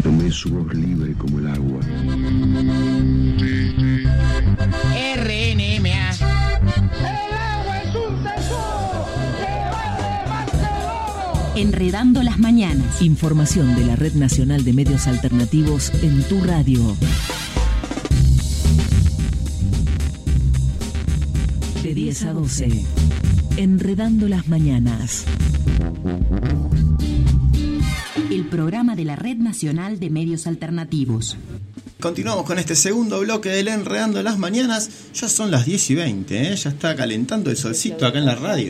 tomé su voz libre como el agua. RNMA. ¡El agua es un tesoro! ¡Que va Enredando las mañanas. Información de la Red Nacional de Medios Alternativos en tu radio. De 10 a 12. Enredando las mañanas. El programa de la Red Nacional de Medios Alternativos. Continuamos con este segundo bloque del Enredando las Mañanas. Ya son las 10:20, ya está calentando el solcito acá en la radio.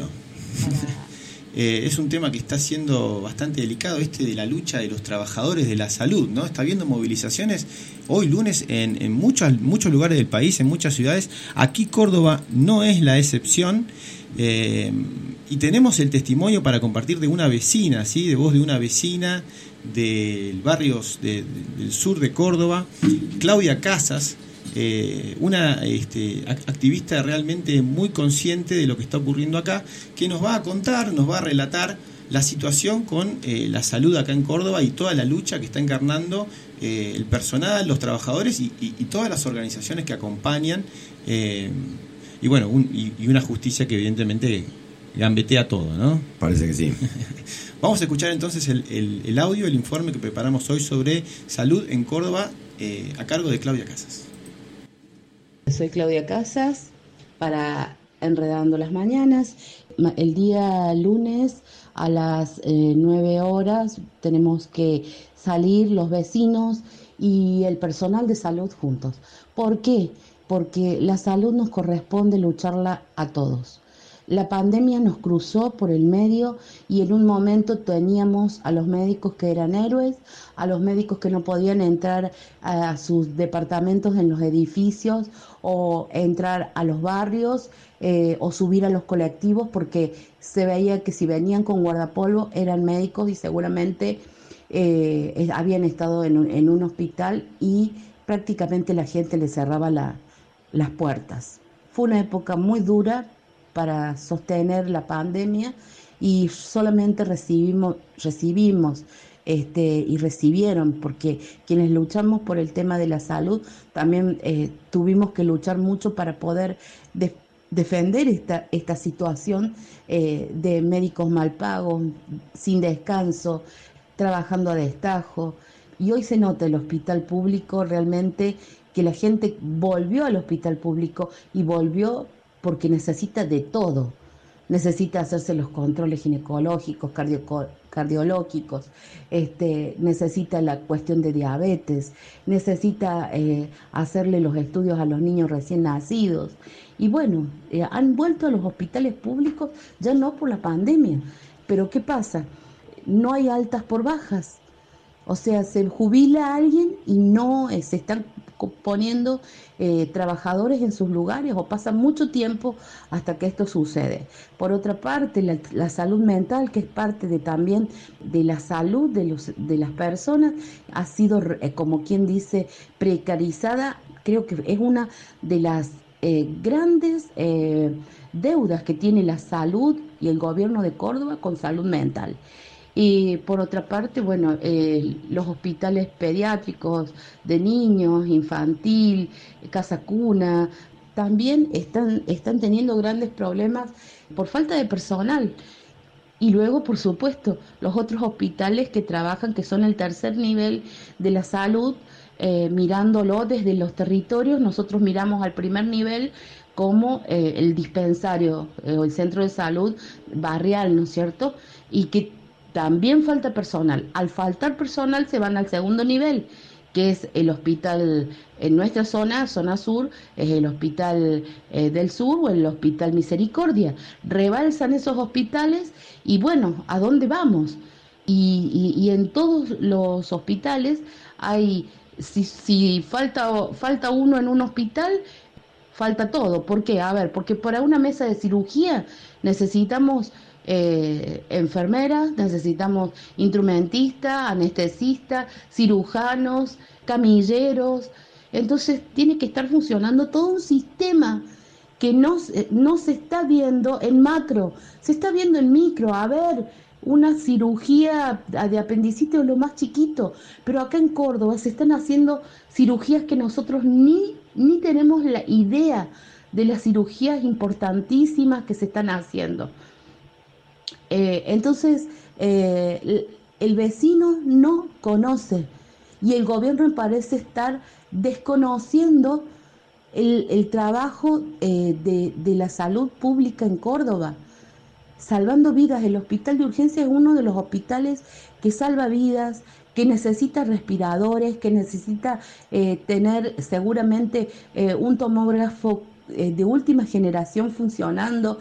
Es un tema que está siendo bastante delicado, de la lucha de los trabajadores de la salud, ¿no? Está habiendo movilizaciones hoy lunes en muchos lugares del país, en muchas ciudades. Aquí Córdoba no es la excepción. Y tenemos el testimonio para compartir de una vecina, ¿sí? De voz de una vecina del barrio del sur de Córdoba, Claudia Casas, una activista realmente muy consciente de lo que está ocurriendo acá, que nos va a contar, nos va a relatar la situación con la salud acá en Córdoba y toda la lucha que está encarnando el personal, los trabajadores y todas las organizaciones que acompañan, y bueno, y una justicia que evidentemente gambetea todo, ¿no? Parece que sí. Vamos a escuchar entonces el audio, el informe que preparamos hoy sobre salud en Córdoba, a cargo de Claudia Casas. Soy Claudia Casas para Enredando las Mañanas. El día lunes a las 9 horas tenemos que salir los vecinos y el personal de salud juntos. ¿Por qué? Porque la salud nos corresponde lucharla a todos. La pandemia nos cruzó por el medio y en un momento teníamos a los médicos que eran héroes, a los médicos que no podían entrar a sus departamentos en los edificios o entrar a los barrios o subir a los colectivos porque se veía que si venían con guardapolvo eran médicos y seguramente habían estado en un hospital y prácticamente la gente les cerraba las puertas. Fue una época muy dura para sostener la pandemia y solamente recibimos y recibieron, porque quienes luchamos por el tema de la salud también tuvimos que luchar mucho para poder defender esta situación de médicos mal pagos, sin descanso, trabajando a destajo. Y hoy se nota el hospital público realmente que la gente volvió al hospital público y volvió porque necesita de todo. Necesita hacerse los controles ginecológicos, cardiológicos, necesita la cuestión de diabetes, necesita hacerle los estudios a los niños recién nacidos. Y bueno, han vuelto a los hospitales públicos ya no por la pandemia. Pero ¿qué pasa? No hay altas por bajas. O sea, se jubila alguien y no se están poniendo trabajadores en sus lugares o pasa mucho tiempo hasta que esto sucede. Por otra parte, la salud mental, que es parte también de la salud de las personas, ha sido, como quien dice, precarizada. Creo que es una de las grandes deudas que tiene la salud y el gobierno de Córdoba con salud mental. Y por otra parte, bueno, los hospitales pediátricos de niños, infantil, casa cuna, también están teniendo grandes problemas por falta de personal. Y luego, por supuesto, los otros hospitales que trabajan, que son el tercer nivel de la salud, mirándolo desde los territorios, nosotros miramos al primer nivel como el dispensario o el centro de salud barrial, ¿no es cierto? Y que también falta personal. Al faltar personal se van al segundo nivel, que es el hospital en nuestra zona sur, es el hospital del sur o el hospital Misericordia. Rebalsan esos hospitales y bueno, ¿a dónde vamos? Y en todos los hospitales hay, si falta uno en un hospital, falta todo. ¿Por qué? A ver, porque para una mesa de cirugía necesitamos enfermeras, necesitamos instrumentistas, anestesistas, cirujanos, camilleros. Entonces tiene que estar funcionando todo un sistema que no se está viendo en macro, se está viendo en micro. A ver, una cirugía de apendicitis o lo más chiquito, pero acá en Córdoba se están haciendo cirugías que nosotros ni tenemos la idea de las cirugías importantísimas que se están haciendo. Entonces, el vecino no conoce y el gobierno parece estar desconociendo el trabajo de la salud pública en Córdoba, salvando vidas. El hospital de urgencia es uno de los hospitales que salva vidas, que necesita respiradores, que necesita tener seguramente un tomógrafo de última generación funcionando,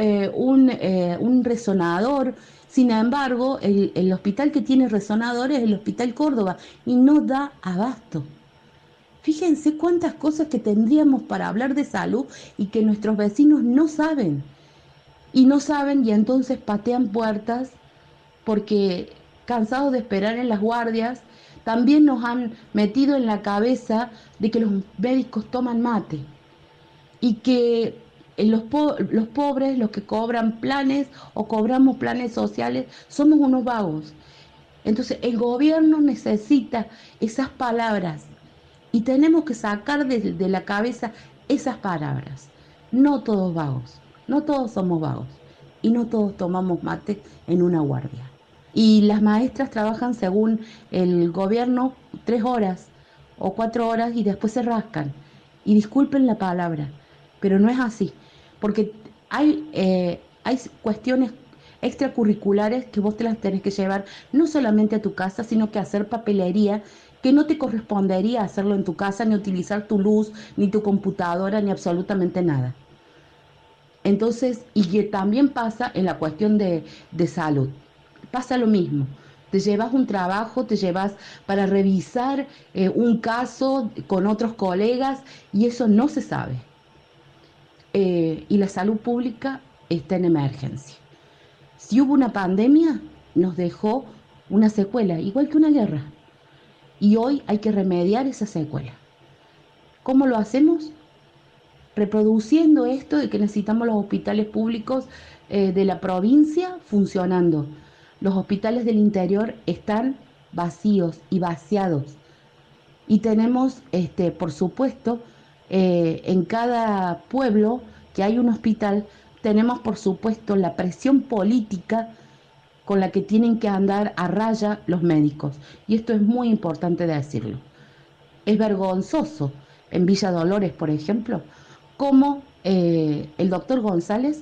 un resonador. Sin embargo, el hospital que tiene resonadores es el Hospital Córdoba y no da abasto. Fíjense cuántas cosas que tendríamos para hablar de salud y que nuestros vecinos no saben. Y entonces patean puertas porque, cansados de esperar en las guardias, también nos han metido en la cabeza de que los médicos toman mate y que los pobres, los que cobran planes o cobramos planes sociales, somos unos vagos. Entonces el gobierno necesita esas palabras y tenemos que sacar de la cabeza esas palabras. No todos vagos, no todos somos vagos y no todos tomamos mate en una guardia. Y las maestras trabajan según el gobierno 3 horas o 4 horas y después se rascan. Y disculpen la palabra, pero no es así, porque hay cuestiones extracurriculares que vos te las tenés que llevar no solamente a tu casa, sino que hacer papelería que no te correspondería hacerlo en tu casa, ni utilizar tu luz, ni tu computadora, ni absolutamente nada. Entonces, y que también pasa en la cuestión de salud, pasa lo mismo. Te llevas un trabajo, te llevas para revisar un caso con otros colegas y eso no se sabe. Y la salud pública está en emergencia. Si hubo una pandemia, nos dejó una secuela, igual que una guerra. Y hoy hay que remediar esa secuela. ¿Cómo lo hacemos? Reproduciendo esto de que necesitamos los hospitales públicos de la provincia funcionando. Los hospitales del interior están vacíos y vaciados. Y tenemos, por supuesto, en cada pueblo que hay un hospital, tenemos por supuesto la presión política con la que tienen que andar a raya los médicos. Y esto es muy importante decirlo. Es vergonzoso en Villa Dolores, por ejemplo, cómo el doctor González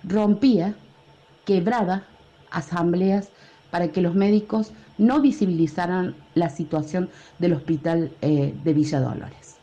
quebraba asambleas para que los médicos no visibilizaran la situación del hospital de Villa Dolores.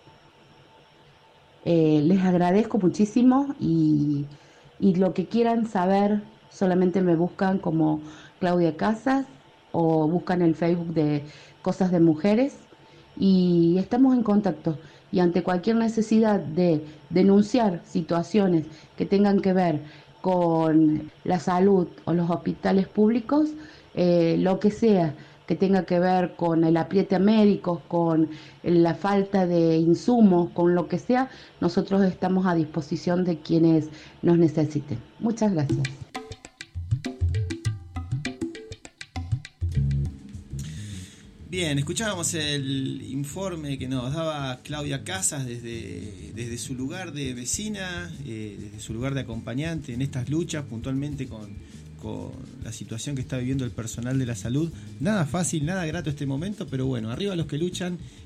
Les agradezco muchísimo y lo que quieran saber solamente me buscan como Claudia Casas o buscan el Facebook de Cosas de Mujeres y estamos en contacto. Y ante cualquier necesidad de denunciar situaciones que tengan que ver con la salud o los hospitales públicos, lo que sea que tenga que ver con el apriete a médicos, con la falta de insumos, con lo que sea, nosotros estamos a disposición de quienes nos necesiten. Muchas gracias. Bien, escuchábamos el informe que nos daba Claudia Casas desde su lugar de vecina, desde su lugar de acompañante en estas luchas, puntualmente con la situación que está viviendo el personal de la salud. Nada fácil, nada grato este momento, pero bueno, arriba los que luchan